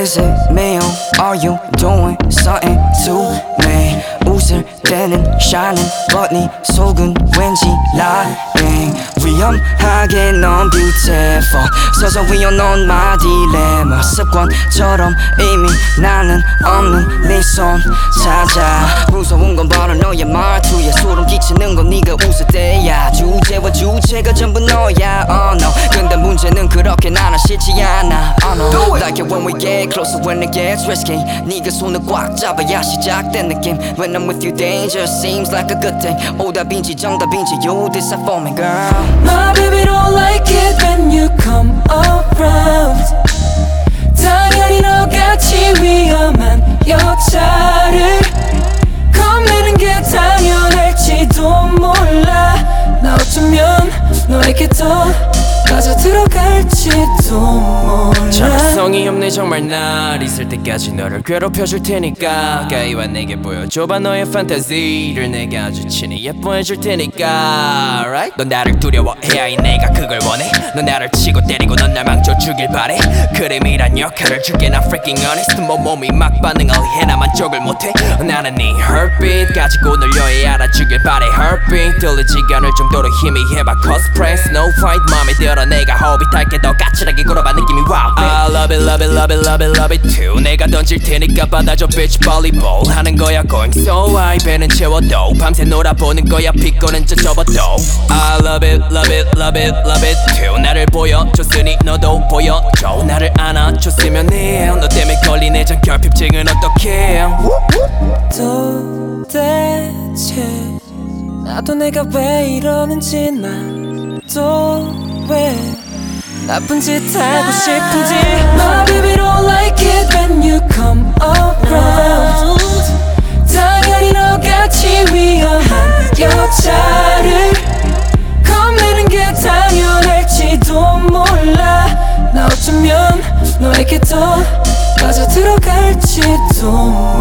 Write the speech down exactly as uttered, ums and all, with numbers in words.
Is it me or are you doing something to me? 웃을 때는 shining but 네 속은 왠지 lying. 위험하게 넌 beautiful 서서히 넌 my dilemma. 습관처럼 이미 나는 없는 네 손 찾아. 무서운 건 바로 너의 말투야. 소름 끼치는 건 네가 웃을 때야. 주제와 주체가 전부 너야. Oh no. 근데 문제는 그렇게 나는 싫지 않아. Oh no. Like it when we get closer, when it gets risky. 네가 손을 꽉 잡아야 시작된 느낌. When I'm with you danger seems like a good thing. 오답인지 정답인지 you decide for me girl. My baby don't like it when you come around. 당연히 너같이 위험한 여자를 겁내는 게 당연할지도 몰라. 나 어쩌면 너에게 더 빠져 들어갈지도 몰라. 정성이 없네 정말 날 있을 때까지 너를 괴롭혀줄 테니까 가까이 와 내게 보여줘봐 너의 판타지를. 내가 아주 친히 예뻐해줄 테니까 right? 넌 나를 두려워해야 해 내가 그걸 원해. 넌 나를 치고 때리고 넌 날 망쳐주길 바래. 그림이란 역할을 줄게 난 freaking honest. 뭐 몸이 막 반응을 해 나 만족을 못해. 나는 네 heartbeat 가지고 늘려야 알아주길 바래. heartbeat 들리지가 않을 정도로 희미해봐 cosplay snow white 맘에 들어 내가 호빗할게 더 까칠하게 굴어봐 느낌이 wow. I love it love it love it love it love it too. 내가 던질 테니까 받아줘 bitch volleyball 하는 거야 going so high. 배는 채워도 밤새 놀아보는 거야 피곤은 저 접어도. I love it love it love it love it too. 나를 보여줬으니 너도 보여줘. 나를 안아줬으면 해. 너 때문에 걸린 애정 결핍증은 어떡해. 도대체 나도 내가 왜 이러는지 난 또 왜 나쁜 짓 하고 싶은지. My baby don't like it when you come around. 당연히 너같이 위험한 여자를 겁내는 게 당연할지도 몰라. 나 어쩌면 너에게 더 빠져 들어갈지도 몰라.